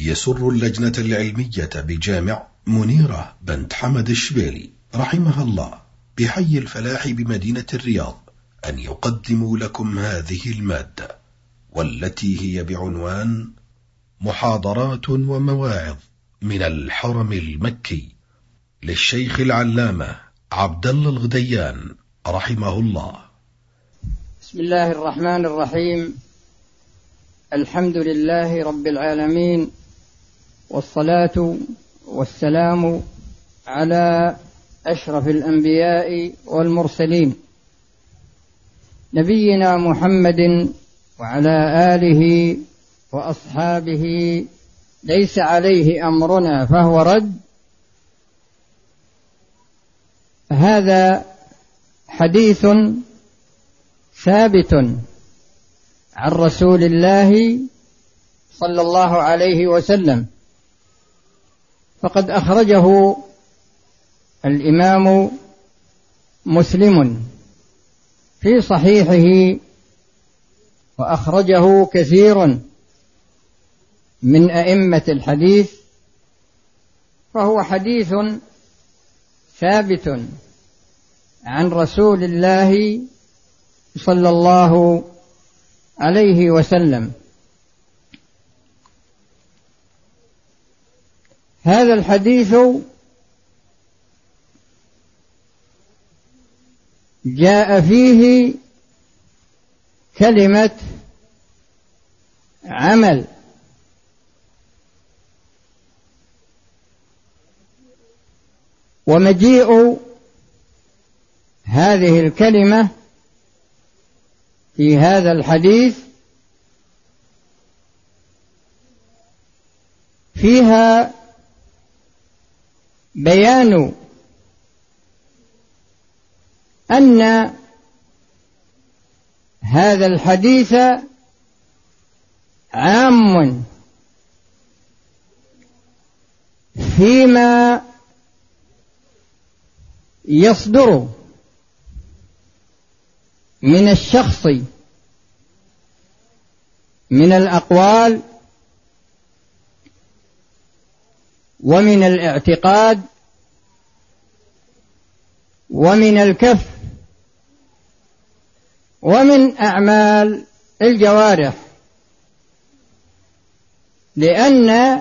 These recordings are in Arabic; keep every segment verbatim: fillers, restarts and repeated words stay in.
يسر اللجنة العلمية بجامع منيرة بنت حمد الشبيلي رحمها الله بحي الفلاح بمدينة الرياض أن يقدموا لكم هذه المادة، والتي هي بعنوان محاضرات ومواعظ من الحرم المكي للشيخ العلامة عبد الله الغديان رحمه الله. بسم الله الرحمن الرحيم. الحمد لله رب العالمين، والصلاة والسلام على أشرف الأنبياء والمرسلين نبينا محمد وعلى آله وأصحابه. ليس عليه أمرنا فهو رد. هذا حديث ثابت عن رسول الله صلى الله عليه وسلم، فقد أخرجه الإمام مسلم في صحيحه، وأخرجه كثير من أئمة الحديث، فهو حديث ثابت عن رسول الله صلى الله عليه وسلم. هذا الحديث جاء فيه كلمة عمل، ومجيء هذه الكلمة في هذا الحديث فيها بيان أن هذا الحديث عام فيما يصدر من الشخص من الأقوال ومن الاعتقاد ومن الكف ومن أعمال الجوارح، لأن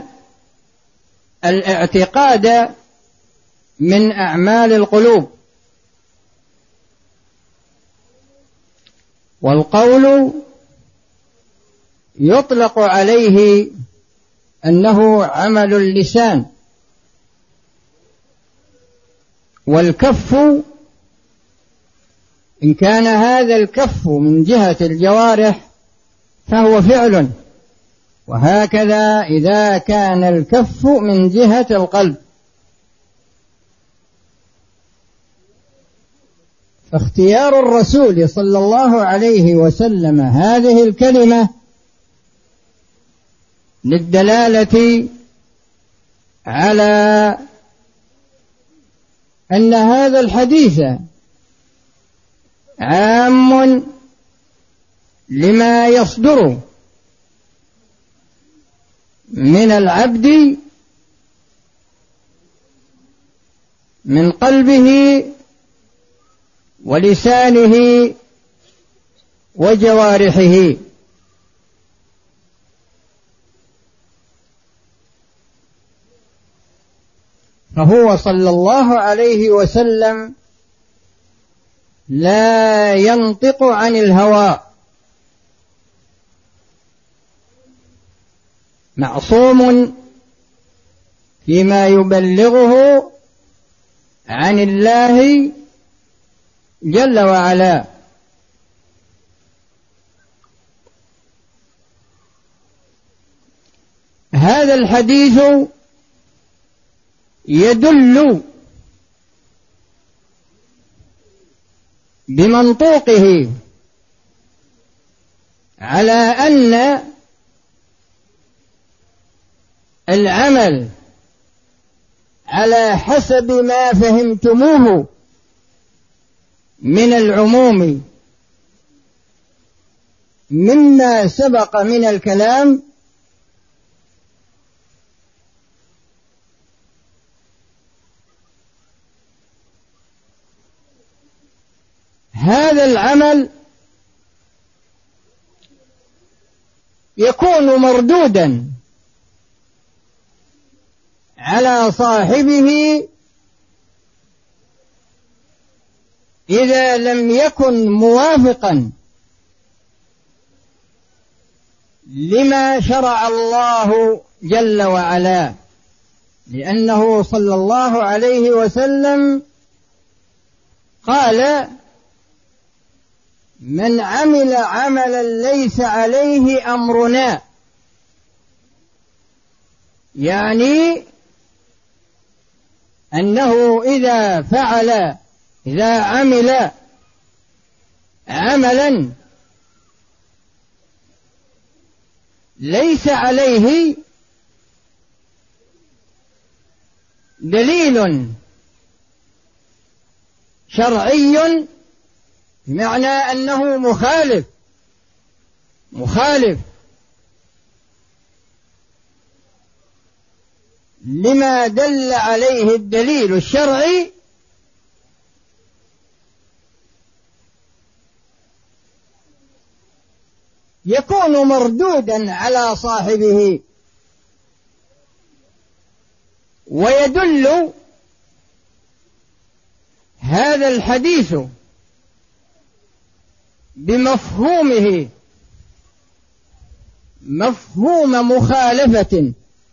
الاعتقاد من أعمال القلوب، والقول يطلق عليه أنه عمل اللسان، والكف إن كان هذا الكف من جهة الجوارح فهو فعل، وهكذا إذا كان الكف من جهة القلب. فاختيار الرسول صلى الله عليه وسلم هذه الكلمة للدلالة على أن هذا الحديث عام لما يصدر من العبد من قلبه ولسانه وجوارحه. فهو صلى الله عليه وسلم لا ينطق عن الهوى، معصوم فيما يبلغه عن الله جل وعلا. هذا الحديث يدل بمنطوقه على أن العمل على حسب ما فهمتموه من العموم مما سبق من الكلام هذا العمل يكون مردودا على صاحبه إذا لم يكن موافقا لما شرع الله جل وعلا، لأنه صلى الله عليه وسلم قال: من عمل عملا ليس عليه أمرنا، يعني أنه إذا فعل إذا عمل عملا ليس عليه دليل شرعي، بمعنى أنه مخالف مخالف لما دل عليه الدليل الشرعي، يكون مردودا على صاحبه. ويدل هذا الحديث بمفهومه مفهوم مخالفة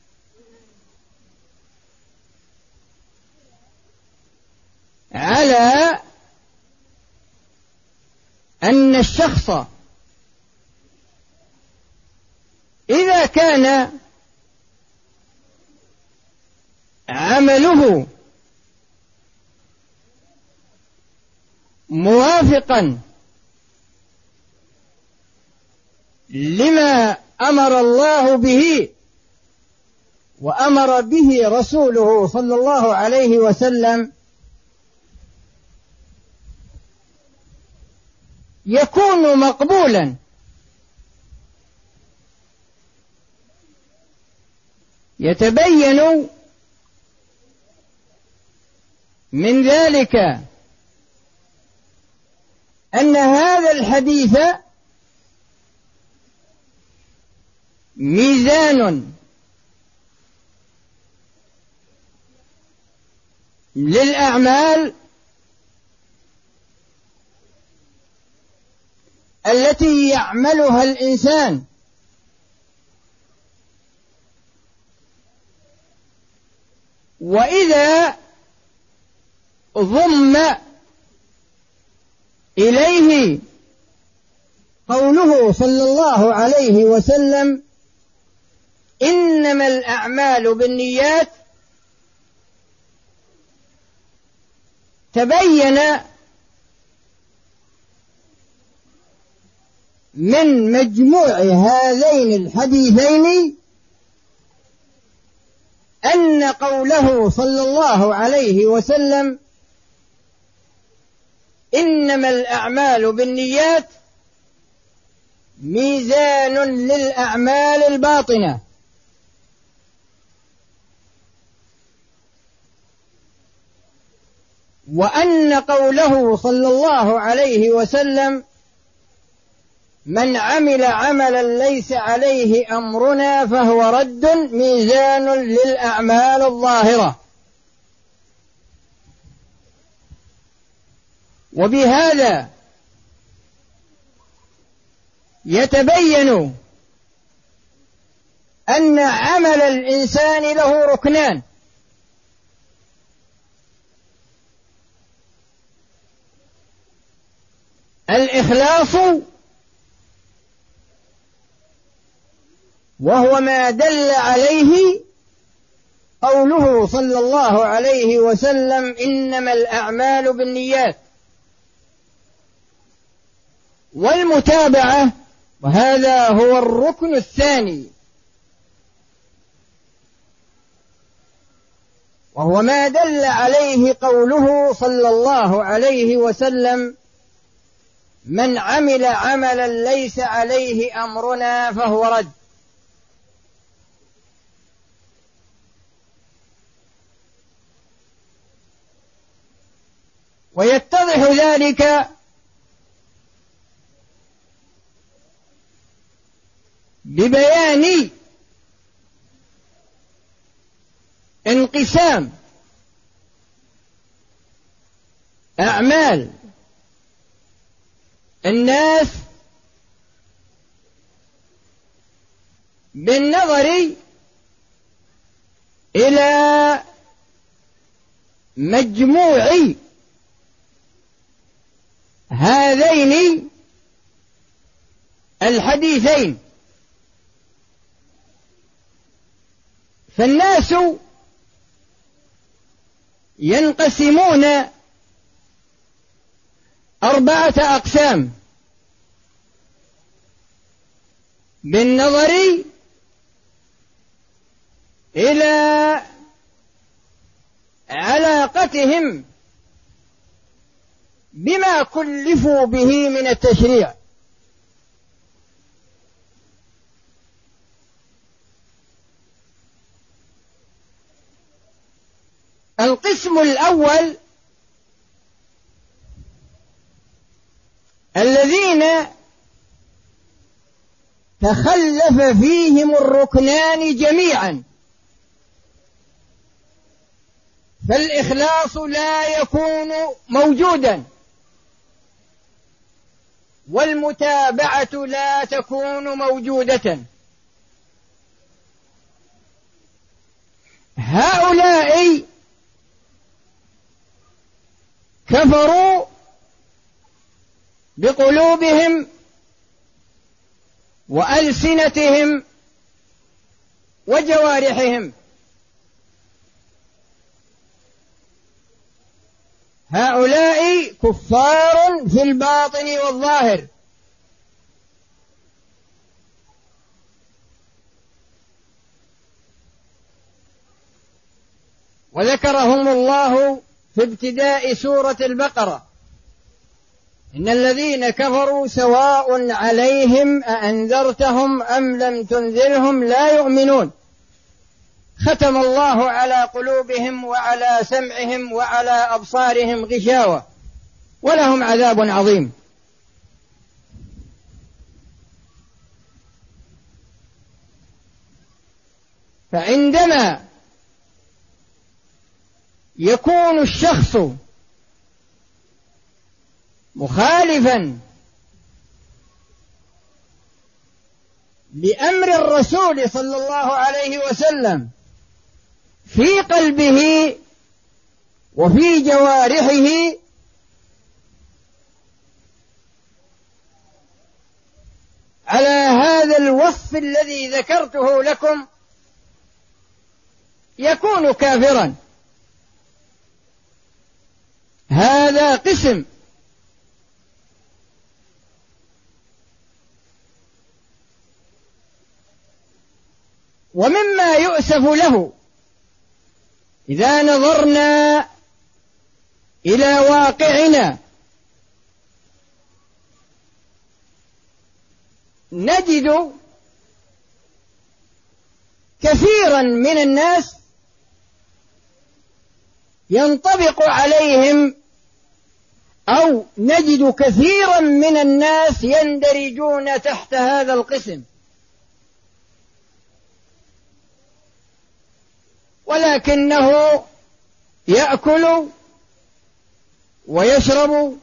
على أن الشخص إذا كان عمله موافقا لما أمر الله به وأمر به رسوله صلى الله عليه وسلم، يكون مقبولا. يتبين من ذلك أن هذا الحديث ميزان للأعمال التي يعملها الإنسان، وإذا ضم إليه قوله صلى الله عليه وسلم: إنما الأعمال بالنيات، تبين من مجموع هذين الحديثين أن قوله صلى الله عليه وسلم إنما الأعمال بالنيات ميزان للأعمال الباطنة، وأن قوله صلى الله عليه وسلم من عمل عملا ليس عليه أمرنا فهو رد ميزان للأعمال الظاهرة. وبهذا يتبين أن عمل الإنسان له ركنان: الإخلاص، وهو ما دل عليه قوله صلى الله عليه وسلم إنما الأعمال بالنيات، والمتابعة، وهذا هو الركن الثاني، وهو ما دل عليه قوله صلى الله عليه وسلم من عمل عملا ليس عليه أمرنا فهو رد. ويتضح ذلك ببيان انقسام أعمال الناس بالنظر إلى مجموع هذين الحديثين. فالناس ينقسمون أربعة أقسام بالنظر إلى علاقتهم بما كلفوا به من التشريع. القسم الأول الذين تخلف فيهم الركنان جميعا، فالإخلاص لا يكون موجودا، والمتابعة لا تكون موجودة. هؤلاء كفروا بقلوبهم وألسنتهم وجوارحهم. هؤلاء كفار في الباطن والظاهر. وذكرهم الله في ابتداء سورة البقرة: إن الذين كفروا سواء عليهم أأنذرتهم أم لم تنذرهم لا يؤمنون، ختم الله على قلوبهم وعلى سمعهم وعلى أبصارهم غشاوة ولهم عذاب عظيم. فعندما يكون الشخص مخالفا لأمر الرسول صلى الله عليه وسلم في قلبه وفي جوارحه، على هذا الوصف الذي ذكرته لكم، يكون كافرا. هذا قسم. ومما يؤسف له إذا نظرنا إلى واقعنا نجد كثيرا من الناس ينطبق عليهم، أو نجد كثيرا من الناس يندرجون تحت هذا القسم، ولكنه يأكل ويشرب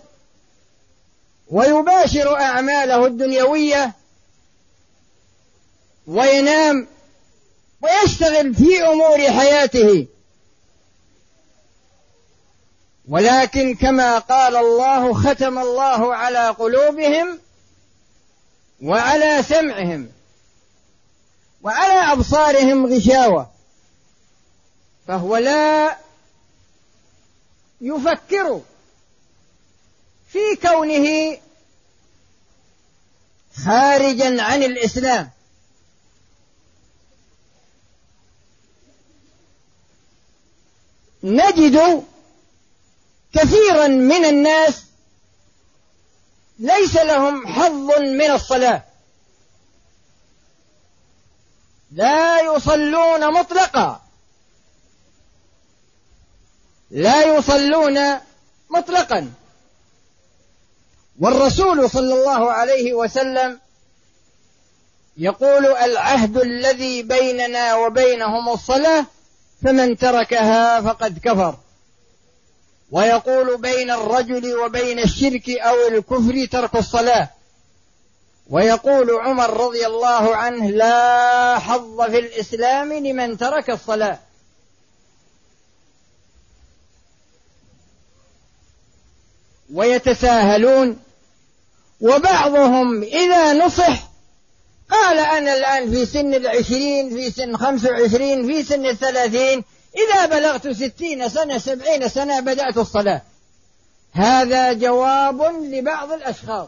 ويباشر أعماله الدنيوية وينام ويشتغل في أمور حياته، ولكن كما قال الله: ختم الله على قلوبهم وعلى سمعهم وعلى أبصارهم غشاوة. فهو لا يفكر في كونه خارجا عن الإسلام. نجد كثيرا من الناس ليس لهم حظ من الصلاة، لا يصلون مطلقا، لا يصلون مطلقا. والرسول صلى الله عليه وسلم يقول العهد الذي بيننا وبينهم الصلاة فمن تركها فقد كفر، ويقول بين الرجل وبين الشرك أو الكفر ترك الصلاة، ويقول عمر رضي الله عنه لا حظ في الإسلام لمن ترك الصلاة. ويتساهلون، وبعضهم إذا نصح قال أنا الآن في سن العشرين، في سن خمس وعشرين، في سن الثلاثين، إذا بلغت ستين سنة سبعين سنة بدأت الصلاة. هذا جواب لبعض الأشخاص.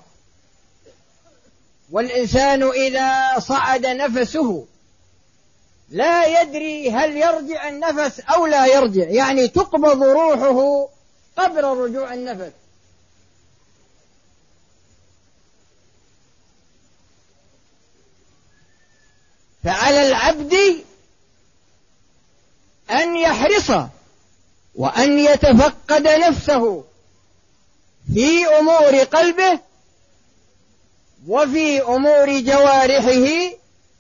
والإنسان إذا صعد نفسه لا يدري هل يرجع النفس أو لا يرجع، يعني تقبض روحه قبل رجوع النفس. فعلى العبد أن يحرص وأن يتفقد نفسه في أمور قلبه وفي أمور جوارحه.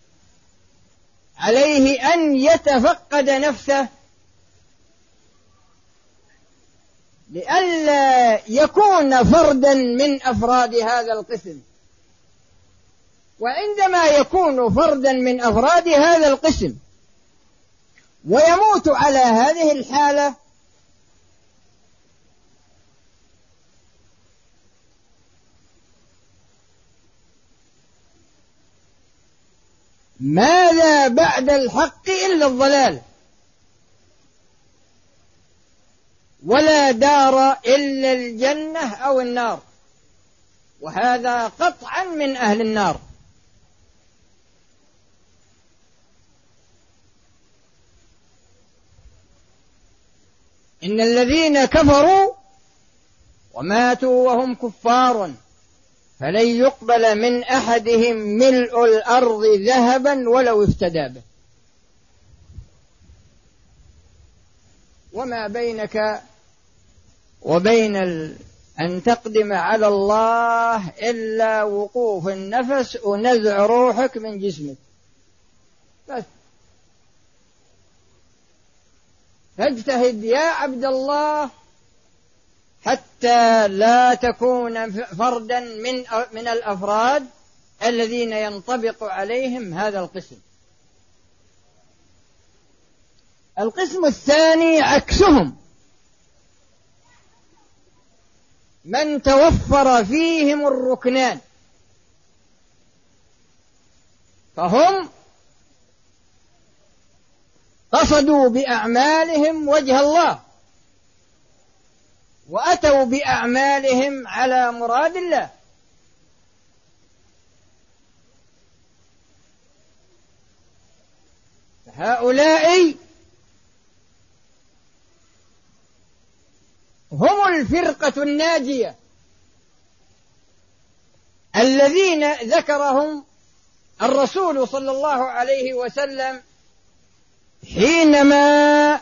عليه أن يتفقد نفسه لئلا يكون فردا من أفراد هذا القسم. وعندما يكون فردا من أفراد هذا القسم ويموت على هذه الحالة ماذا بعد الحق إلا الضلال، ولا دار إلا الجنة أو النار، وهذا قطعا من أهل النار. إن الذين كفروا وماتوا وهم كفار فلن يقبل من أحدهم ملء الأرض ذهبا ولو افتدى به. وما بينك وبين ال... أن تقدم على الله إلا وقوف النفس ونزع روحك من جسمك بس. فاجتهد يا عبد الله حتى لا تكون فردا من من الأفراد الذين ينطبق عليهم هذا القسم. القسم الثاني عكسهم، من توفر فيهم الركنان، فهم قصدوا بأعمالهم وجه الله وأتوا بأعمالهم على مراد الله. هؤلاء هم الفرقة الناجية الذين ذكرهم الرسول صلى الله عليه وسلم حينما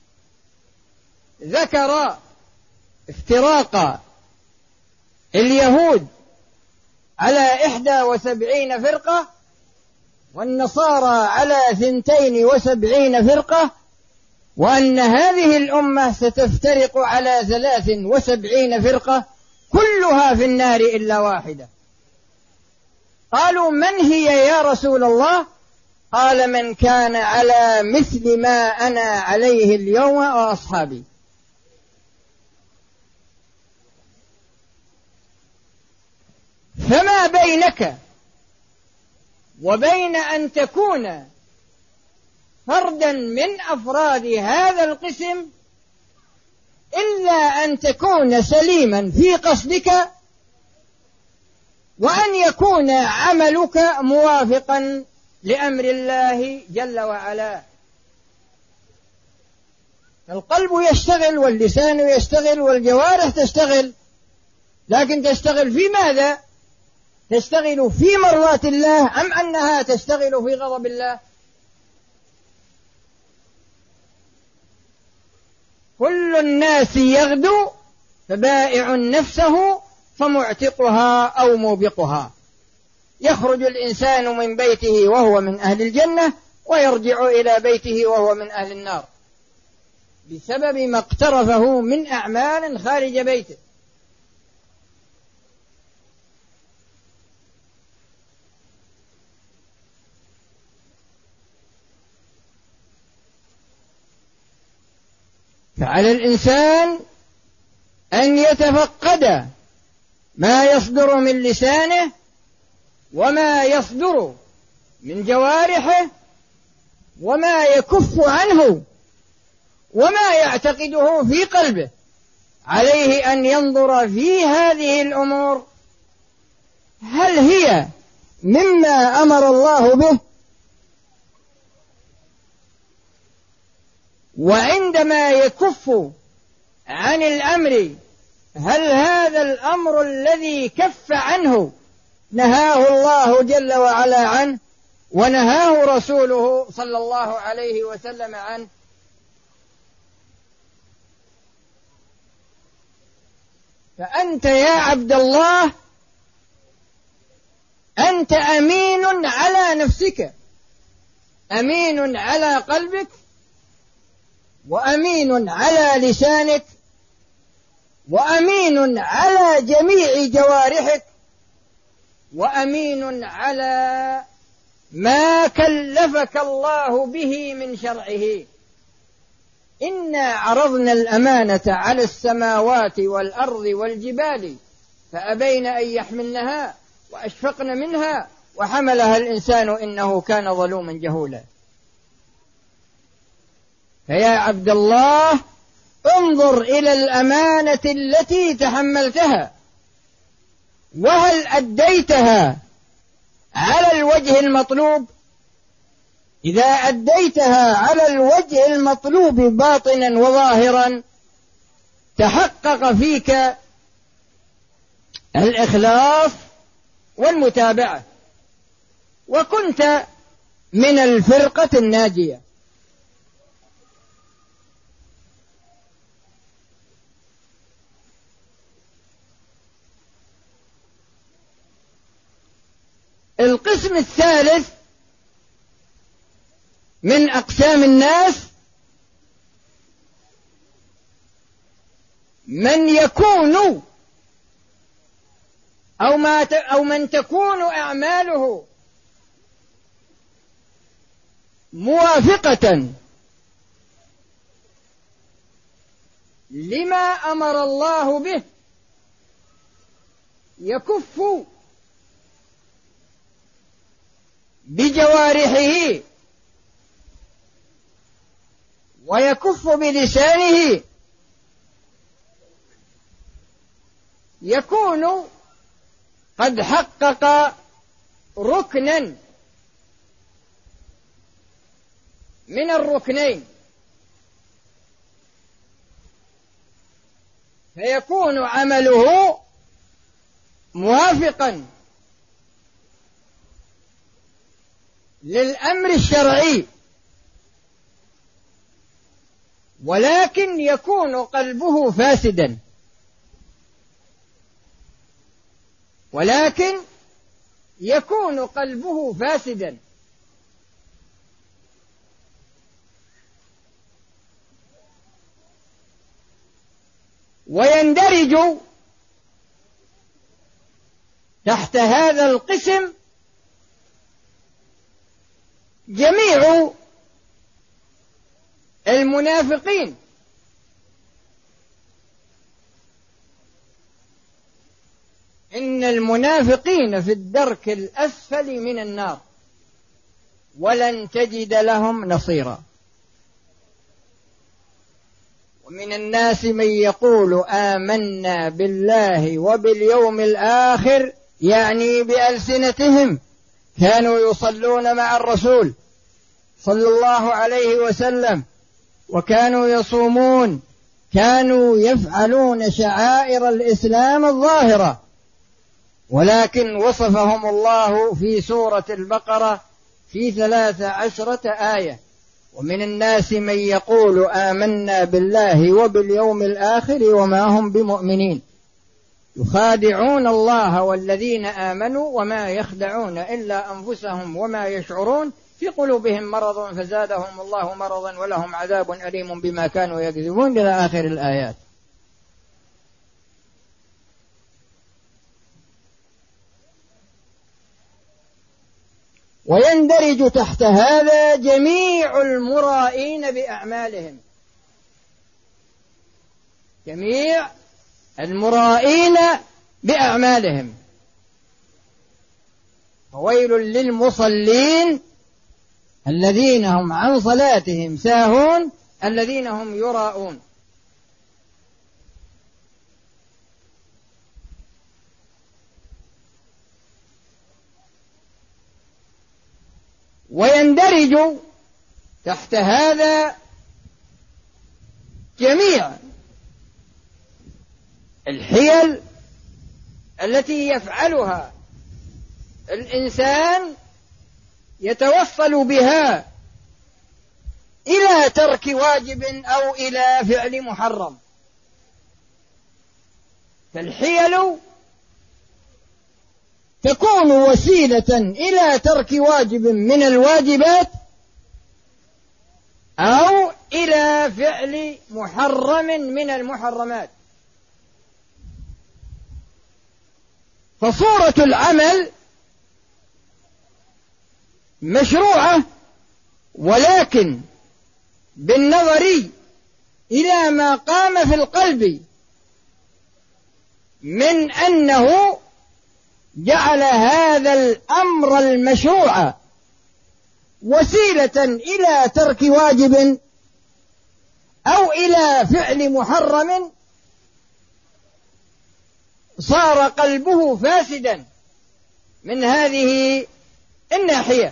ذكر افتراق اليهود على إحدى وسبعين فرقة والنصارى على ثنتين وسبعين فرقة، وأن هذه الأمة ستفترق على ثلاث وسبعين فرقة كلها في النار إلا واحدة. قالوا من هي يا رسول الله؟ قال من كان على مثل ما أنا عليه اليوم وأصحابي. فما بينك وبين أن تكون فردا من أفراد هذا القسم إلا أن تكون سليما في قصدك، وأن يكون عملك موافقا لأمر الله جل وعلا. القلب يشتغل واللسان يشتغل والجوارح تشتغل، لكن تشتغل في ماذا؟ تشتغل في مرضاة الله أم أنها تشتغل في غضب الله؟ كل الناس يغدو فبائع نفسه فمعتقها أو موبقها. يخرج الإنسان من بيته وهو من أهل الجنة ويرجع إلى بيته وهو من أهل النار بسبب ما اقترفه من أعمال خارج بيته. فعلى الإنسان أن يتفقد ما يصدر من لسانه وما يصدر من جوارحه وما يكف عنه وما يعتقده في قلبه. عليه أن ينظر في هذه الأمور هل هي مما أمر الله به، وعندما يكف عن الأمر هل هذا الأمر الذي كف عنه نهاه الله جل وعلا عنه ونهاه رسوله صلى الله عليه وسلم عنه. فأنت يا عبد الله أنت أمين على نفسك، أمين على قلبك، وأمين على لسانك، وأمين على جميع جوارحك، وأمين على ما كلفك الله به من شرعه. إنا عرضنا الأمانة على السماوات والأرض والجبال فأبين أن يحملنها وأشفقن منها وحملها الإنسان إنه كان ظلوما جهولا. فيا عبد الله انظر إلى الأمانة التي تحملتها وهل أديتها على الوجه المطلوب. إذا أديتها على الوجه المطلوب باطنا وظاهرا تحقق فيك الإخلاص والمتابعة وكنت من الفرقة الناجية. القسم الثالث من أقسام الناس من يكون أو, ما أو من تكون أعماله موافقة لما أمر الله به يكف بجوارحه ويكف بلسانه، يكون قد حقق ركنا من الركنين، فيكون عمله موافقا للأمر الشرعي، ولكن يكون قلبه فاسدا، ولكن يكون قلبه فاسدا. ويندرج تحت هذا القسم جميع المنافقين، إن المنافقين في الدرك الأسفل من النار ولن تجد لهم نصيرا. ومن الناس من يقول آمنا بالله وباليوم الآخر، يعني بألسنتهم، كانوا يصلون مع الرسول صلى الله عليه وسلم وكانوا يصومون، كانوا يفعلون شعائر الإسلام الظاهرة، ولكن وصفهم الله في سورة البقرة في ثلاث عشرة آية: ومن الناس من يقول آمنا بالله وباليوم الآخر وما هم بمؤمنين يخادعون الله والذين آمنوا وما يخدعون إلا أنفسهم وما يشعرون في قلوبهم مرض فزادهم الله مرضا ولهم عذاب أليم بما كانوا يكذبون إلى آخر الآيات. ويندرج تحت هذا جميع المرائين بأعمالهم، جميع المرائين بأعمالهم. فويل للمصلين الذين هم عن صلاتهم ساهون الذين هم يراءون. ويندرج تحت هذا جميع الحيل التي يفعلها الإنسان يتوصل بها إلى ترك واجب أو إلى فعل محرم. فالحيل تكون وسيلة إلى ترك واجب من الواجبات أو إلى فعل محرم من المحرمات. فصورة العمل مشروعة، ولكن بالنظر إلى ما قام في القلب من أنه جعل هذا الأمر المشروع وسيلة إلى ترك واجب أو إلى فعل محرم، صار قلبه فاسدا من هذه الناحية.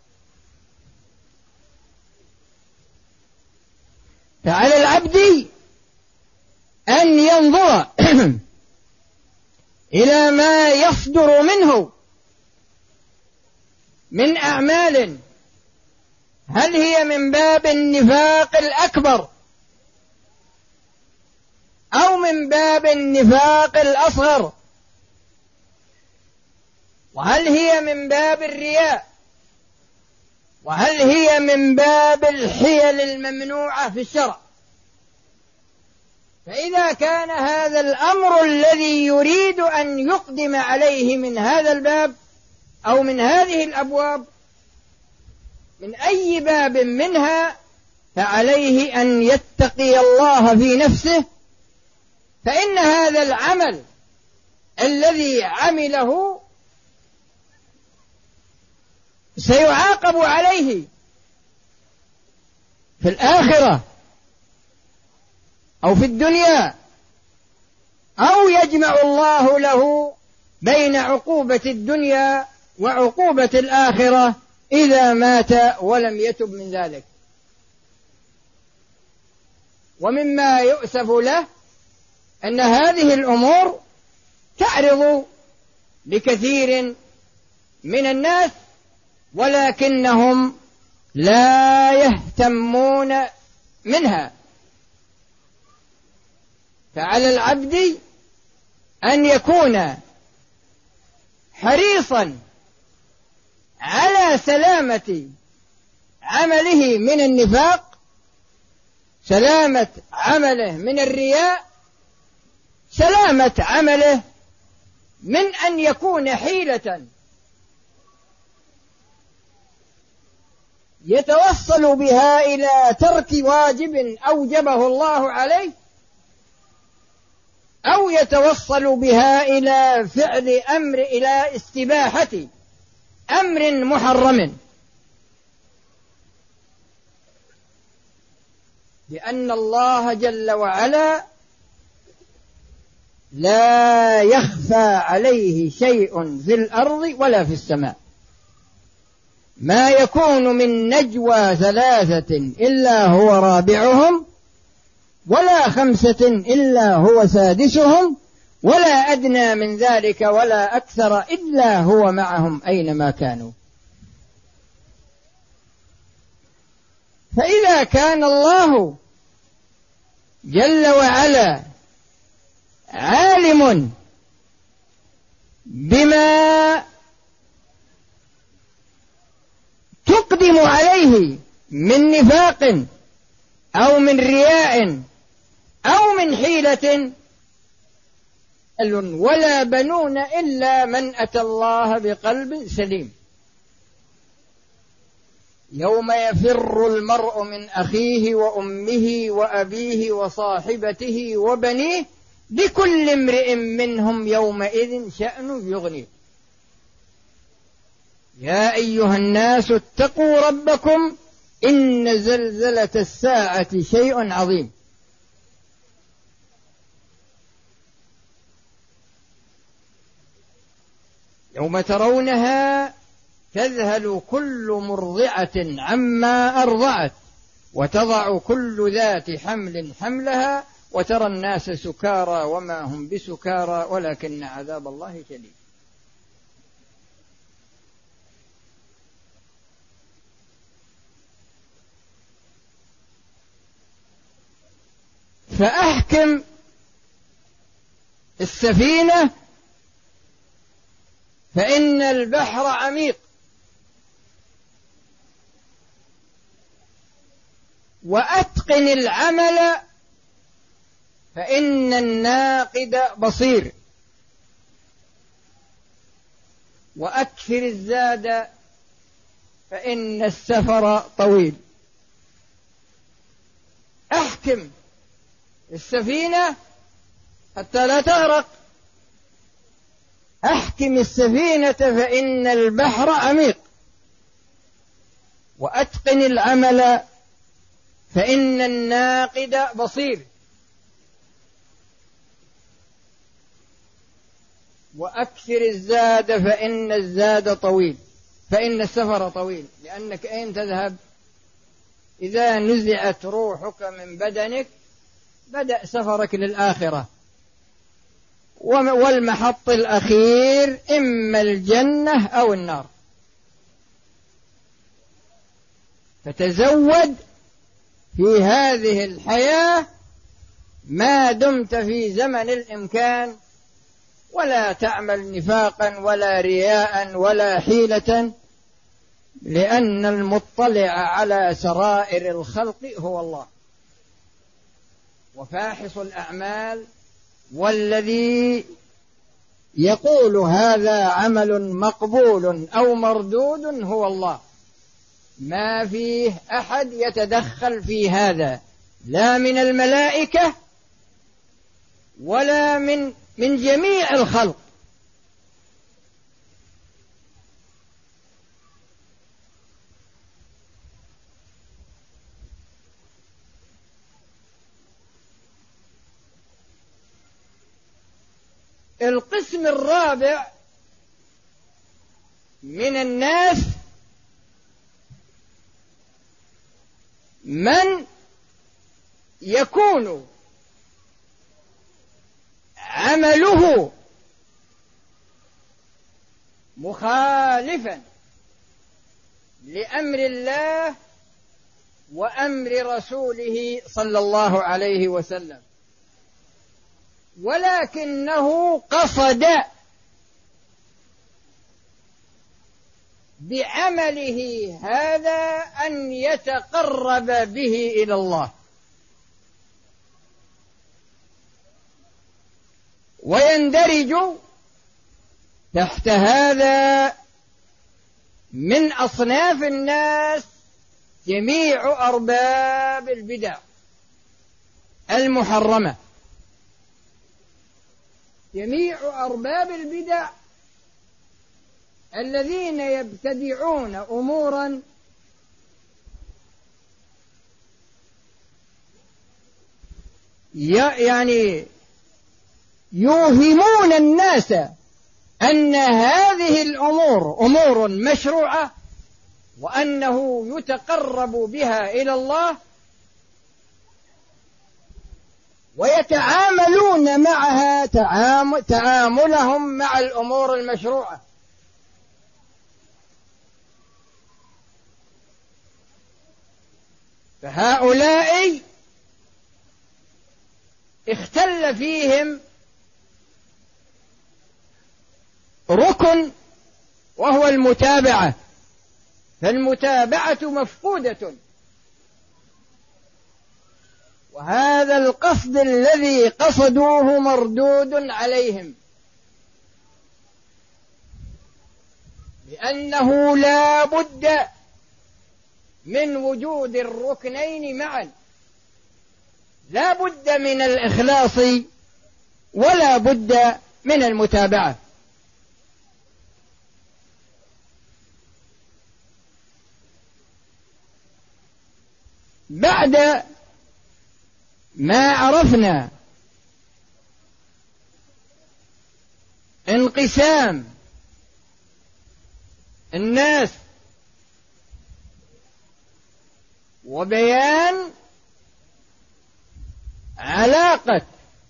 فعلى العبد أن ينظر إلى ما يصدر منه من أعمال، هل هي من باب النفاق الأكبر أو من باب النفاق الأصغر، وهل هي من باب الرياء، وهل هي من باب الحيل الممنوعة في الشرع. فإذا كان هذا الأمر الذي يريد أن يقدم عليه من هذا الباب أو من هذه الأبواب من أي باب منها، فعليه أن يتقي الله في نفسه، فإن هذا العمل الذي عمله سيعاقب عليه في الآخرة أو في الدنيا، أو يجمع الله له بين عقوبة الدنيا وعقوبة الآخرة إذا مات ولم يتب من ذلك. ومما يؤسف له أن هذه الأمور تعرض لكثير من الناس ولكنهم لا يهتمون منها. فعلى العبد أن يكون حريصا على سلامة عمله من النفاق، سلامة عمله من الرياء، سلامة عمله من أن يكون حيلة يتوصل بها إلى ترك واجب أوجبه الله عليه، أو يتوصل بها إلى فعل أمر إلى استباحة أمر محرم. لأن الله جل وعلا لا يخفى عليه شيء في الأرض ولا في السماء. ما يكون من نجوى ثلاثة إلا هو رابعهم، ولا خمسة إلا هو سادسهم، ولا أدنى من ذلك ولا أكثر إلا هو معهم أينما كانوا. فإذا كان الله جل وعلا عالم بما تقدم عليه من نفاق أو من رياء أو من حيلة، ولا بنون إلا من أتى الله بقلب سليم. يوم يفر المرء من أخيه وأمه وأبيه وصاحبته وبنيه لكل امرئ منهم يومئذ شأن يغنيه. يا أيها الناس اتقوا ربكم إن زلزلة الساعة شيء عظيم. يوم ترونها تذهل كل مرضعة عما أرضعت وتضع كل ذات حمل حملها وترى الناس سكارى وما هم بسكارى ولكن عذاب الله شديد. فأحكم السفينة فإن البحر عميق، وأتقن العمل فإن الناقد بصير، وأكثر الزاد فإن السفر طويل. أحكم السفينة حتى لا تغرق، أحكم السفينة فإن البحر عميق، وأتقن العمل فإن الناقد بصير، وأكثر الزاد فإن الزاد طويل، فإن السفر طويل. لأنك أين تذهب؟ إذا نزعت روحك من بدنك بدأ سفرك للآخرة، والمحط الأخير إما الجنة أو النار. فتزود في هذه الحياة ما دمت في زمن الإمكان، ولا تعمل نفاقا ولا رياء ولا حيلة، لأن المطلع على سرائر الخلق هو الله، وفاحص الأعمال، والذي يقول هذا عمل مقبول أو مردود هو الله. ما فيه أحد يتدخل في هذا، لا من الملائكة ولا من من جميع الخلق. القسم الرابع من الناس من يكون عمله مخالفا لأمر الله وأمر رسوله صلى الله عليه وسلم، ولكنه قصد بعمله هذا أن يتقرب به إلى الله، ويندرج تحت هذا من أصناف الناس جميع أرباب البدع المحرمة. جميع أرباب البدع الذين يبتدعون أمورا يعني يوهمون الناس أن هذه الأمور أمور مشروعة، وأنه يتقرب بها إلى الله، ويتعاملون معها تعاملهم مع الأمور المشروعة. فهؤلاء اختل فيهم ركن وهو المتابعة، فالمتابعة مفقودة، وهذا القصد الذي قصدوه مردود عليهم، لأنه لا بد من وجود الركنين معا، لا بد من الإخلاص ولا بد من المتابعة. بعد ما عرفنا انقسام الناس وبيان علاقة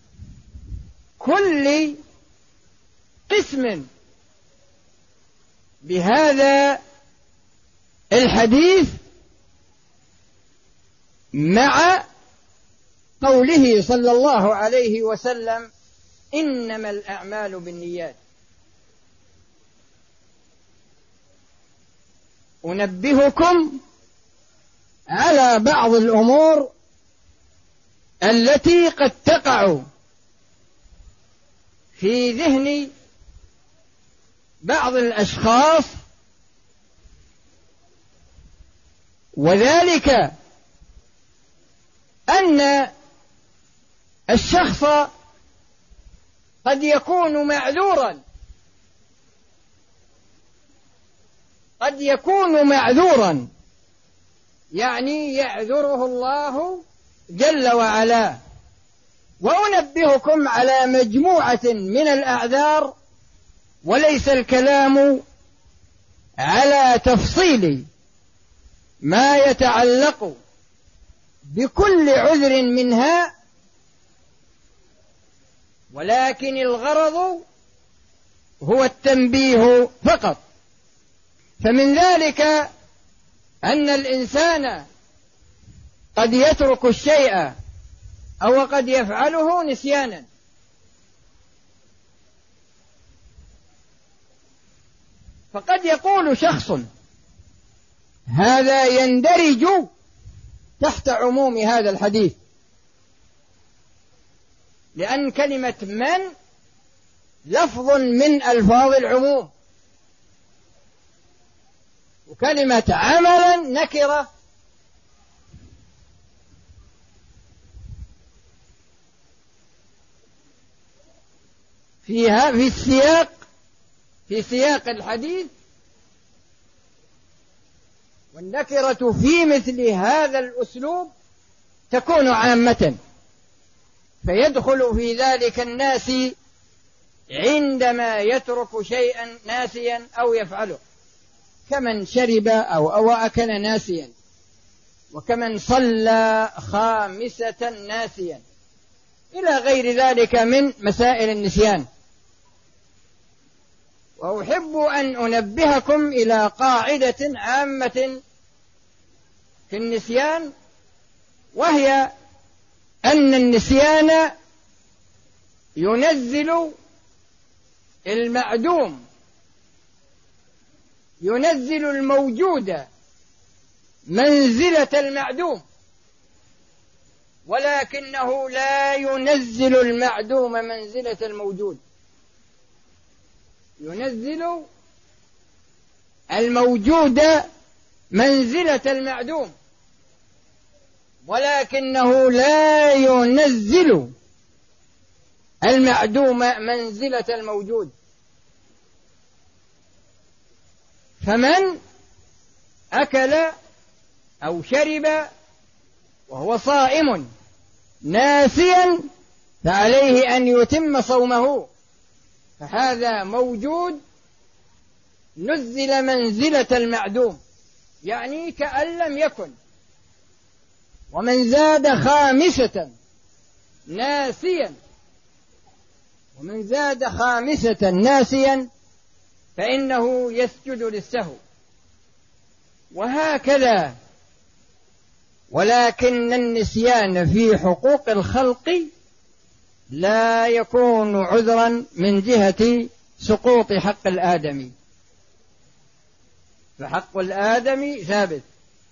كل قسم بهذا الحديث مع قوله صلى الله عليه وسلم: إنما الأعمال بالنيات، أنبهكم على بعض الأمور التي قد تقع في ذهن بعض الأشخاص، وذلك أن الشخص قد يكون معذورا قد يكون معذورا يعني يعذره الله جل وعلا. وأنبهكم على مجموعة من الأعذار، وليس الكلام على تفصيل ما يتعلق بكل عذر منها، ولكن الغرض هو التنبيه فقط. فمن ذلك أن الإنسان قد يترك الشيء أو قد يفعله نسيانا، فقد يقول شخص: هذا يندرج تحت عموم هذا الحديث، لأن كلمة من لفظ من ألفاظ العموم، وكلمة عملا نكرة، فيها في السياق في سياق الحديث، والنكرة في مثل هذا الأسلوب تكون عامة، فيدخل في ذلك الناس عندما يترك شيئا ناسيا أو يفعله، كمن شرب أو أو أكل ناسيا، وكمن صلى خامسة ناسيا، إلى غير ذلك من مسائل النسيان. وأحب أن أنبهكم إلى قاعدة عامة في النسيان، وهي أن النسيان ينزل المعدوم، ينزل الموجود منزلة المعدوم، ولكنه لا ينزل المعدوم منزلة الموجود. ينزل الموجود منزلة المعدوم، ولكنه لا ينزل المعدوم منزلة الموجود. فمن أكل أو شرب وهو صائم ناسيا فعليه أن يتم صومه، فهذا موجود نزل منزلة المعدوم، يعني كأن لم يكن. ومن زاد خامسة ناسيا ومن زاد خامسة ناسيا فإنه يسجد للسهو، وهكذا. ولكن النسيان في حقوق الخلق لا يكون عذرا من جهة سقوط حق الآدمي، فحق الآدمي ثابت.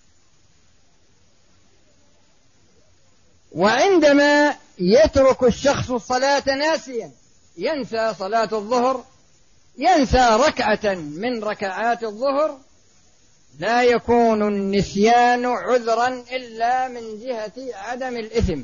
وعندما يترك الشخص الصلاة ناسيا، ينسى صلاة الظهر، ينسى ركعة من ركعات الظهر، لا يكون النسيان عذرا إلا من جهة عدم الإثم،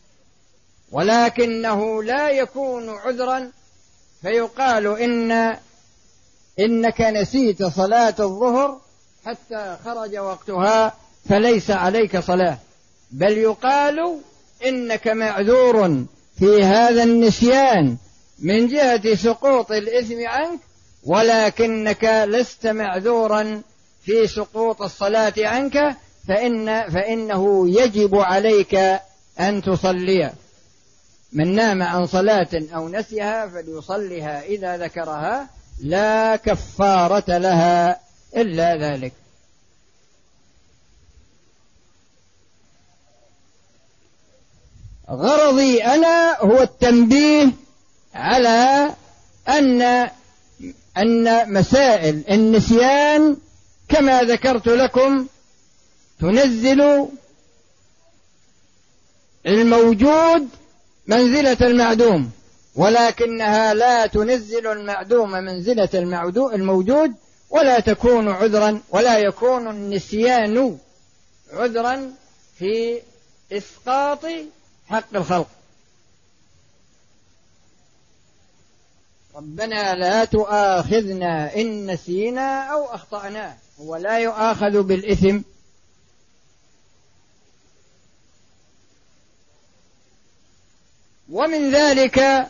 ولكنه لا يكون عذرا فيقال إن إنك نسيت صلاة الظهر حتى خرج وقتها فليس عليك صلاة، بل يقال إنك معذور في هذا النسيان من جهة سقوط الإثم عنك، ولكنك لست معذورا في سقوط الصلاة عنك، فإن فإنه يجب عليك أن تصلي. من نام عن صلاة أو نسيها فليصلها إذا ذكرها، لا كفارة لها إلا ذلك. غرضي أنا هو التنبيه على أن أن مسائل النسيان كما ذكرت لكم تنزل الموجود منزلة المعدوم، ولكنها لا تنزل المعدوم منزلة الموجود، ولا تكون عذرا، ولا يكون النسيان عذرا في إسقاط حق الخلق. ربنا لا تؤاخذنا إن نسينا أو أخطأنا، هو لا يؤاخذ بالإثم. ومن ذلك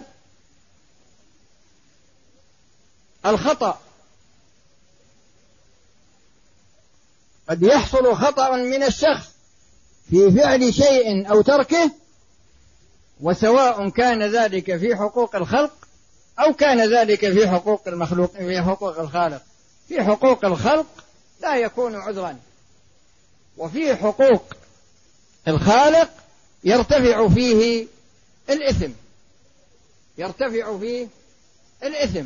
الخطأ، قد يحصل خطأ من الشخص في فعل شيء أو تركه، وسواء كان ذلك في حقوق الخلق أو كان ذلك في حقوق المخلوق، في حقوق الخالق. في حقوق الخلق لا يكون عذرا، وفي حقوق الخالق يرتفع فيه الإثم، يرتفع فيه الإثم.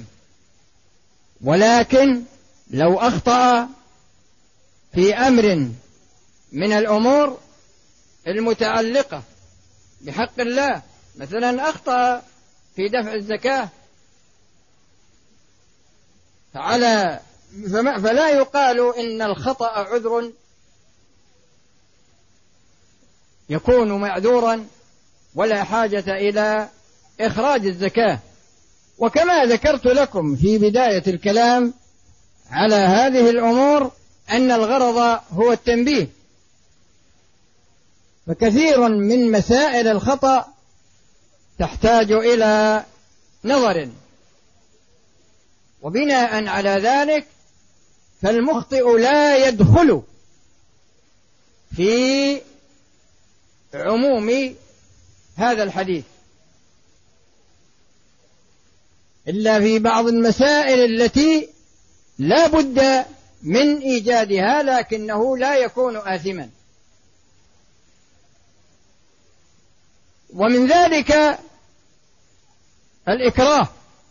ولكن لو أخطأ في أمر من الأمور المتعلقة بحق الله، مثلا أخطأ في دفع الزكاة، فعلى فلا يقال إن الخطأ عذر، يكون معذورا ولا حاجة إلى إخراج الزكاة. وكما ذكرت لكم في بداية الكلام على هذه الأمور أن الغرض هو التنبيه، فكثير من مسائل الخطأ تحتاج إلى نظر، وبناء على ذلك فالمخطئ لا يدخل في عموم هذا الحديث إلا في بعض المسائل التي لا بد من إيجادها، لكنه لا يكون آثما. ومن ذلك الإكراه،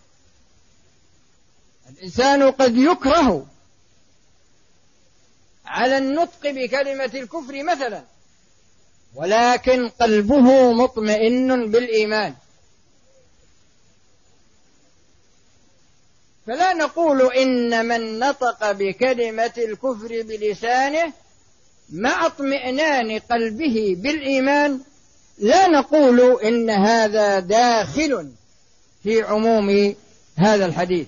الإنسان قد يكره على النطق بكلمة الكفر مثلا، ولكن قلبه مطمئن بالإيمان، فلا نقول إن من نطق بكلمة الكفر بلسانه مع اطمئنان قلبه بالإيمان، لا نقول إن هذا داخل في عموم هذا الحديث،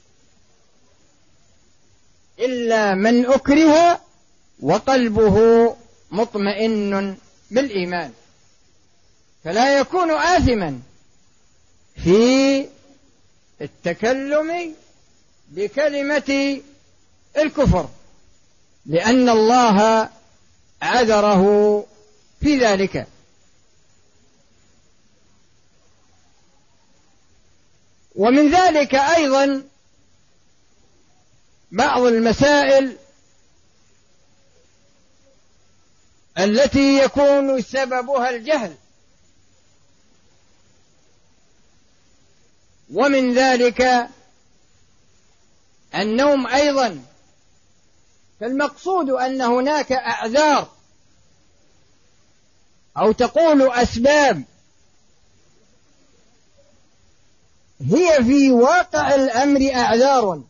إلا من أكره وقلبه مطمئن بالإيمان، فلا يكون آثما في التكلم بكلمة الكفر، لأن الله عذره في ذلك. ومن ذلك أيضا بعض المسائل التي يكون سببها الجهل، ومن ذلك النوم أيضا. فالمقصود أن هناك أعذار أو تقول أسباب هي في واقع الأمر أعذار،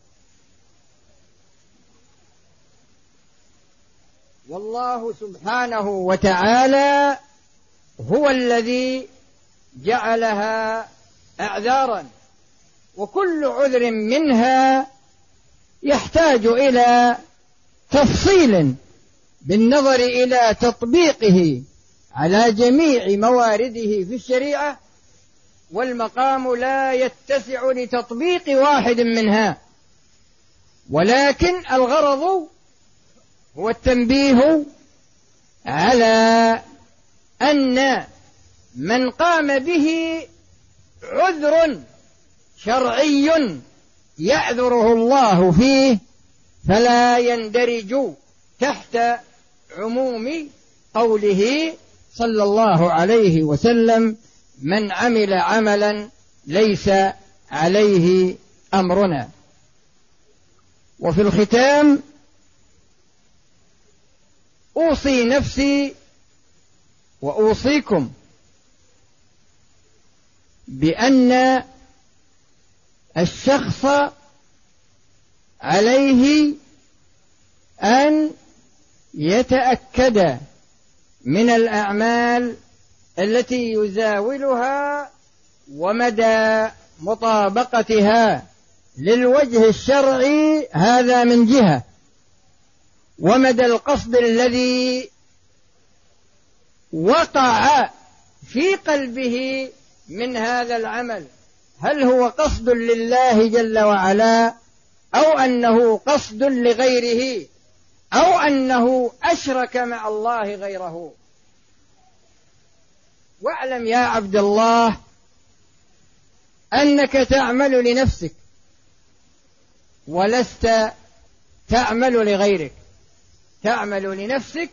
والله سبحانه وتعالى هو الذي جعلها أعذارا، وكل عذر منها يحتاج إلى تفصيل بالنظر إلى تطبيقه على جميع موارده في الشريعة، والمقام لا يتسع لتطبيق واحد منها، ولكن الغرض هو التنبيه على أن من قام به عذر شرعي يعذره الله فيه فلا يندرج تحت عموم قوله صلى الله عليه وسلم: من عمل عملا ليس عليه أمرنا. وفي الختام أوصي نفسي وأوصيكم بأن الشخص عليه أن يتأكد من الأعمال التي يزاولها ومدى مطابقتها للوجه الشرعي، هذا من جهة، ومدى القصد الذي وقع في قلبه من هذا العمل، هل هو قصد لله جل وعلا أو أنه قصد لغيره أو أنه أشرك مع الله غيره. واعلم يا عبد الله أنك تعمل لنفسك ولست تعمل لغيرك، تعمل لنفسك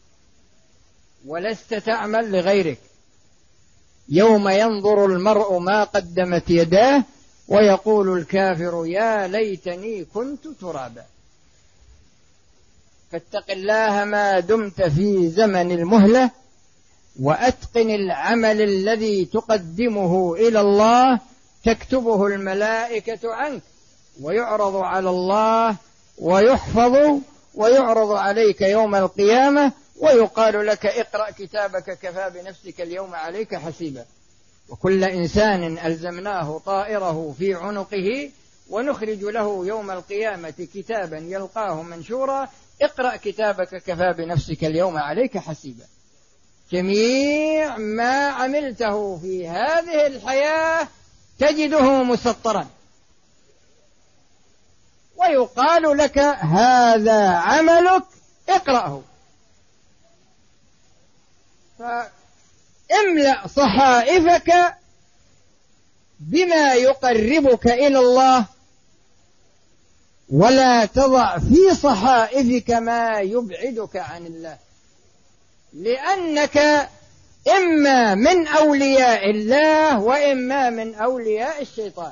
ولست تعمل لغيرك. يوم ينظر المرء ما قدمت يداه ويقول الكافر يا ليتني كنت ترابا. فاتق الله ما دمت في زمن المهلة، وأتقن العمل الذي تقدمه إلى الله تكتبه الملائكة عنك ويعرض على الله ويحفظ ويعرض عليك يوم القيامة، ويقال لك اقرأ كتابك كفى بنفسك اليوم عليك حسيبا. وكل إنسان ألزمناه طائره في عنقه ونخرج له يوم القيامة كتابا يلقاه منشورا اقرأ كتابك كفى بنفسك اليوم عليك حسيبا. جميع ما عملته في هذه الحياة تجده مسطرا، ويقال لك هذا عملك اقرأه. فاملأ صحائفك بما يقربك إلى الله، ولا تضع في صحائفك ما يبعدك عن الله، لأنك إما من أولياء الله وإما من أولياء الشيطان.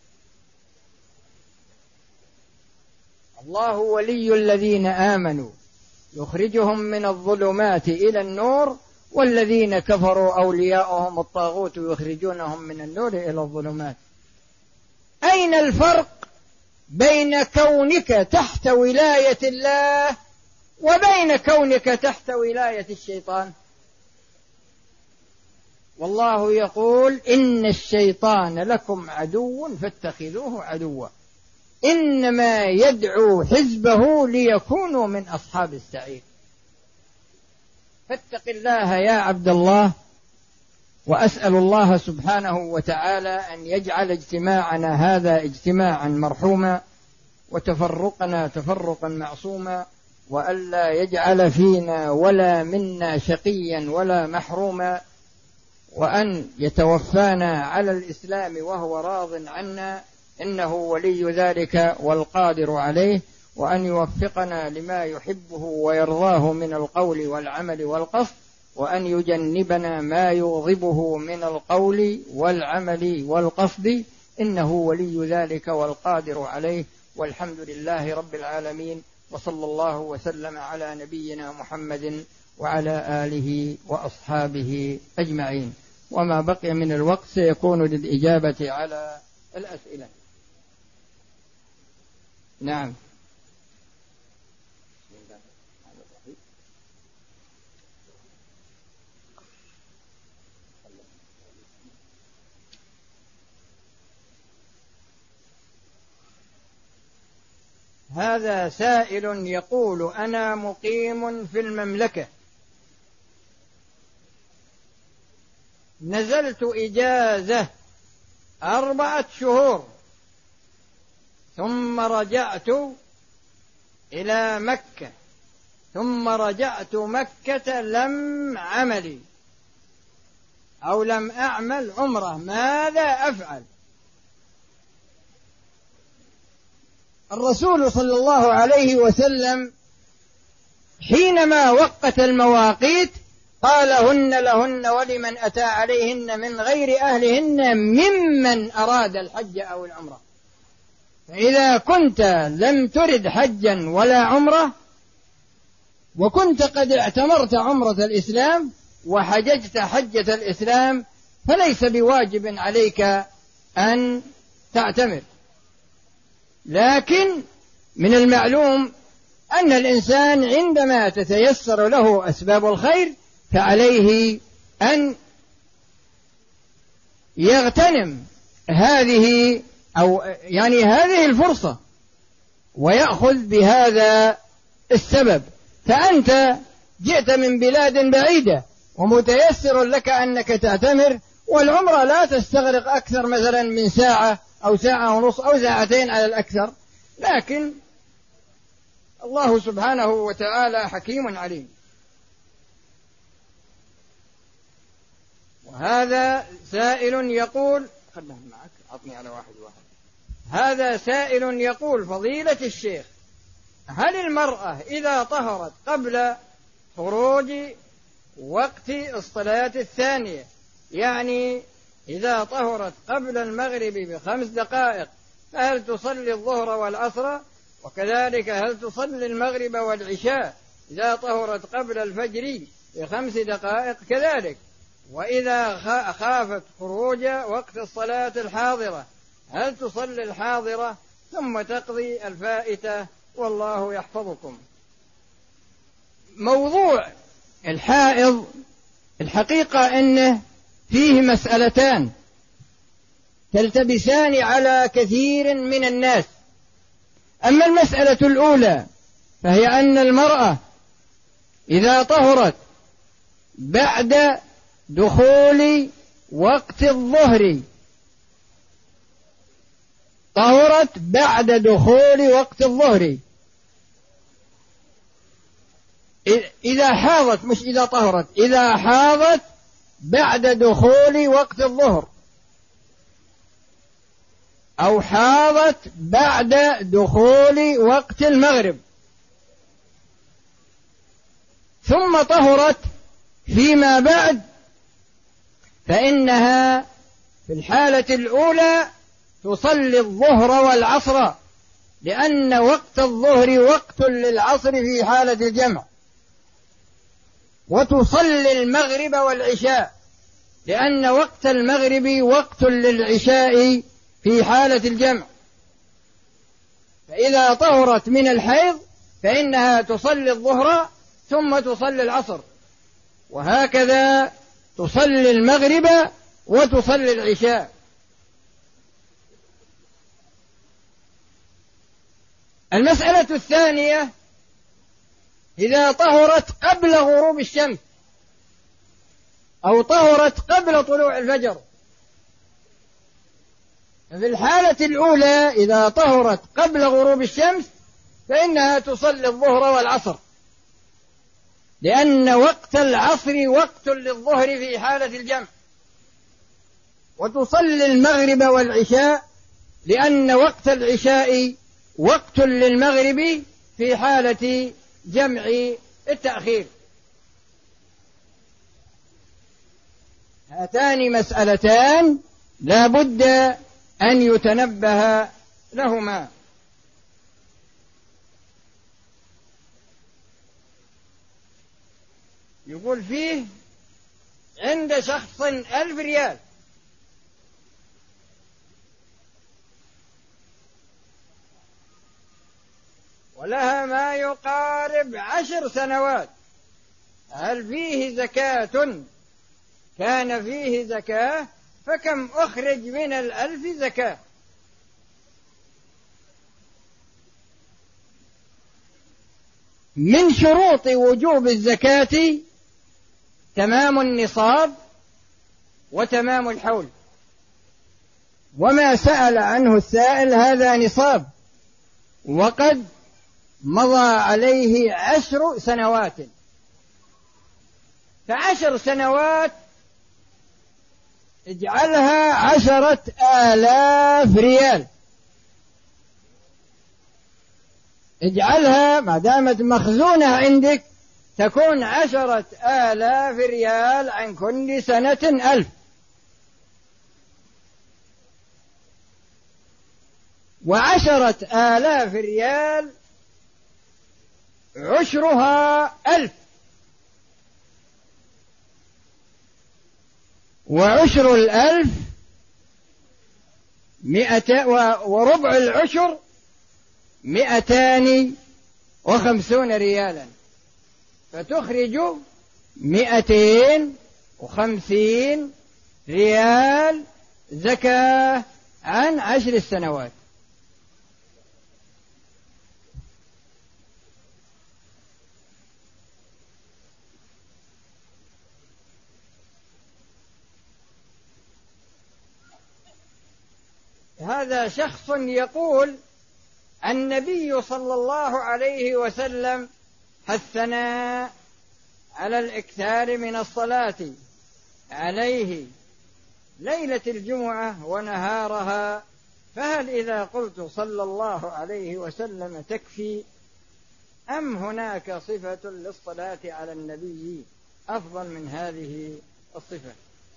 الله ولي الذين آمنوا يخرجهم من الظلمات إلى النور، والذين كفروا أولياؤهم الطاغوت يخرجونهم من النور إلى الظلمات. أين الفرق بين كونك تحت ولاية الله وبين كونك تحت ولاية الشيطان؟ والله يقول إن الشيطان لكم عدو فاتخذوه عدوا إنما يدعو حزبه ليكونوا من أصحاب السعير. فاتق الله يا عبد الله، وأسأل الله سبحانه وتعالى أن يجعل اجتماعنا هذا اجتماعا مرحوما، وتفرقنا تفرقا معصوما، وألا يجعل فينا ولا منا شقيا ولا محروما، وأن يتوفانا على الإسلام وهو راض عنا، إنه ولي ذلك والقادر عليه، وأن يوفقنا لما يحبه ويرضاه من القول والعمل والقصد، وأن يجنبنا ما يغضبه من القول والعمل والقصد، إنه ولي ذلك والقادر عليه. والحمد لله رب العالمين، وصلى الله وسلم على نبينا محمد وعلى آله وأصحابه أجمعين. وما بقي من الوقت سيكون للإجابة على الأسئلة. نعم. هذا سائل يقول: أنا مقيم في المملكة، نزلت إجازة أربعة شهور ثم رجعت إلى مكة، ثم رجعت مكة لم عملي أو لم أعمل عمرة، ماذا أفعل؟ الرسول صلى الله عليه وسلم حينما وقت المواقيت قال: هن لهن ولمن أتى عليهن من غير أهلهن ممن أراد الحج أو العمرة. فإذا كنت لم ترد حجا ولا عمرة وكنت قد اعتمرت عمرة الإسلام وحججت حجة الإسلام فليس بواجب عليك أن تعتمر، لكن من المعلوم أن الإنسان عندما تتيسر له أسباب الخير فعليه أن يغتنم هذه أو يعني هذه الفرصة ويأخذ بهذا السبب. فأنت جئت من بلاد بعيدة ومتيسر لك أنك تعتمر، والعمرة لا تستغرق أكثر مثلا من ساعة أو ساعة ونصف أو ساعتين على الأكثر، لكن الله سبحانه وتعالى حكيم عليم. وهذا سائل يقول: خلنا معك، أعطني على واحد واحد. هذا سائل يقول: فضيلة الشيخ، هل المرأة إذا طهرت قبل خروج وقت الصلاة الثانية، يعني إذا طهرت قبل المغرب بخمس دقائق، فهل تصلي الظهر والعصر؟ وكذلك هل تصلي المغرب والعشاء إذا طهرت قبل الفجر بخمس دقائق كذلك؟ وإذا خافت خروج وقت الصلاة الحاضرة هل تصلي الحاضرة ثم تقضي الفائتة؟ والله يحفظكم. موضوع الحائض الحقيقة أنه فيه مسألتان تلتبسان على كثير من الناس. أما المسألة الأولى فهي أن المرأة إذا طهرت بعد دخول وقت الظهر طهرت بعد دخول وقت الظهر إذا حاضت، مش إذا طهرت، إذا حاضت بعد دخول وقت الظهر أو حاضت بعد دخول وقت المغرب ثم طهرت فيما بعد، فإنها في الحالة الأولى تصلي الظهر والعصر، لأن وقت الظهر وقت للعصر في حالة الجمع، وتصلي المغرب والعشاء لأن وقت المغرب وقت للعشاء في حالة الجمع. فإذا طهرت من الحيض فإنها تصلي الظهر ثم تصلي العصر، وهكذا تصلي المغرب وتصلي العشاء. المسألة الثانية: إذا طهرت قبل غروب الشمس أو طهرت قبل طلوع الفجر. في الحالة الأولى إذا طهرت قبل غروب الشمس فإنها تصلي الظهر والعصر، لأن وقت العصر وقت للظهر في حالة الجمع، وتصلي المغرب والعشاء لأن وقت العشاء وقت للمغرب في حالة جمع التأخير. هاتان مسألتان لا بد أن يتنبه لهما. يقول فيه عند شخص ألف ريال، ولها ما يقارب عشر سنوات، هل فيه زكاة؟ كان فيه زكاة، فكم أخرج من الألف زكاة؟ من شروط وجوب الزكاة تمام النصاب وتمام الحول، وما سأل عنه السائل هذا نصاب وقد مضى عليه عشر سنوات، فعشر سنوات اجعلها عشرة آلاف ريال، اجعلها ما دامت مخزونة عندك تكون عشرة آلاف ريال عن كل سنة ألف، وعشرة آلاف ريال عشرها ألف، وعشر الألف مئة، وربع العشر مئتان وخمسون ريالا، فتخرج مئتين وخمسين ريال زكاة عن عشر السنوات. هذا شخص يقول النبي صلى الله عليه وسلم حثنا على الإكثار من الصلاة عليه ليلة الجمعة ونهارها، فهل إذا قلت صلى الله عليه وسلم تكفي أم هناك صفة للصلاة على النبي أفضل من هذه الصفة؟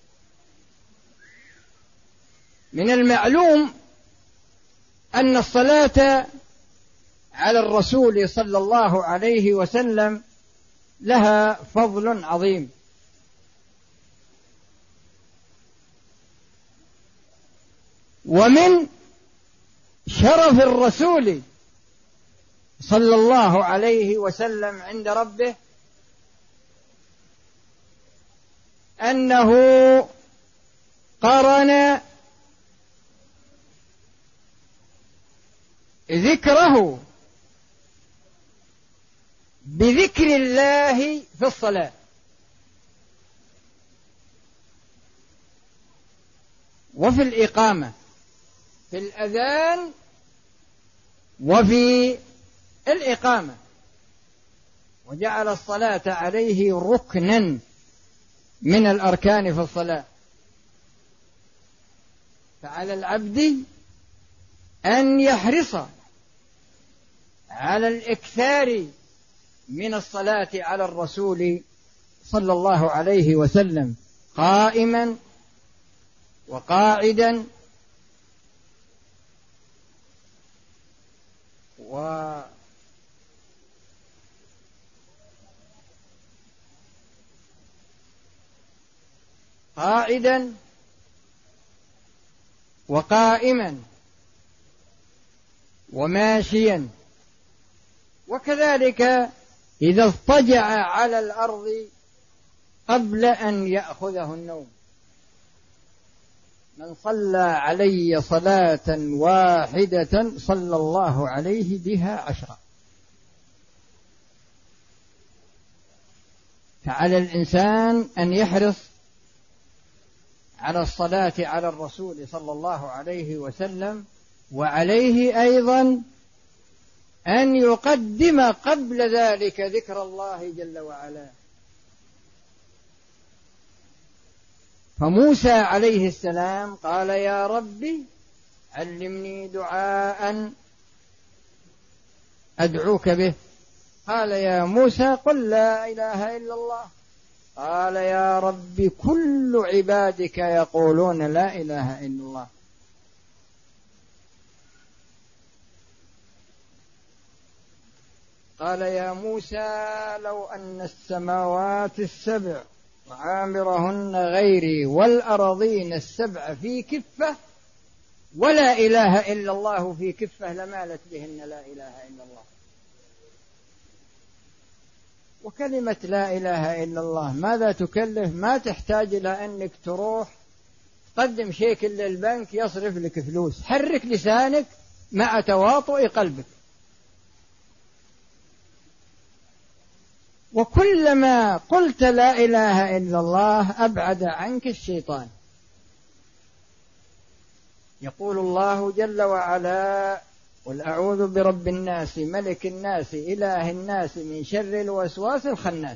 من المعلوم أن الصلاة على الرسول صلى الله عليه وسلم لها فضل عظيم، ومن شرف الرسول صلى الله عليه وسلم عند ربه أنه قرن ذكره بذكر الله في الصلاة، وفي الإقامة، في الأذان وفي الإقامة، وجعل الصلاة عليه ركنا من الأركان في الصلاة. فعلى العبد أن يحرص على الإكثار من الصلاة على الرسول صلى الله عليه وسلم قائما وقاعدا و قاعدا وقائما وماشيا، وكذلك إذا اضطجع على الأرض قبل أن يأخذه النوم. من صلى علي صلاة واحدة صلى الله عليه بها عشرة. فعلى الإنسان أن يحرص على الصلاة على الرسول صلى الله عليه وسلم، وعليه أيضا أن يقدم قبل ذلك ذكر الله جل وعلا. فموسى عليه السلام قال يا ربي علمني دعاء أدعوك به، قال يا موسى قل لا إله إلا الله، قال يا رب كل عبادك يقولون لا إله إلا الله. قال يا موسى لو أن السماوات السبع وعامرهن غيري والأرضين السبع في كفة ولا إله إلا الله في كفة لمالت بهن لا إله إلا الله. وكلمة لا إله إلا الله ماذا تكلف؟ ما تحتاج إلى أنك تروح تقدم شيك للبنك يصرف لك فلوس، حرك لسانك مع تواطؤ قلبك. وكلما قلت لا إله إلا الله أبعد عنك الشيطان. يقول الله جل وعلا قل أعوذ برب الناس ملك الناس إله الناس من شر الوسواس الخناس.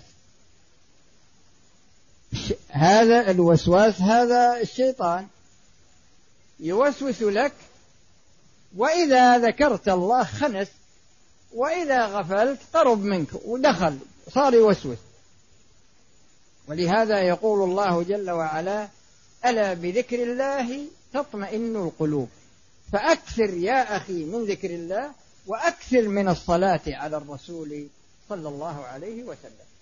هذا الوسواس هذا الشيطان يوسوس لك، وإذا ذكرت الله خنس، وإذا غفلت قرب منك ودخل صار يوسوس. ولهذا يقول الله جل وعلا ألا بذكر الله تطمئن القلوب. فأكثر يا أخي من ذكر الله، وأكثر من الصلاة على الرسول صلى الله عليه وسلم.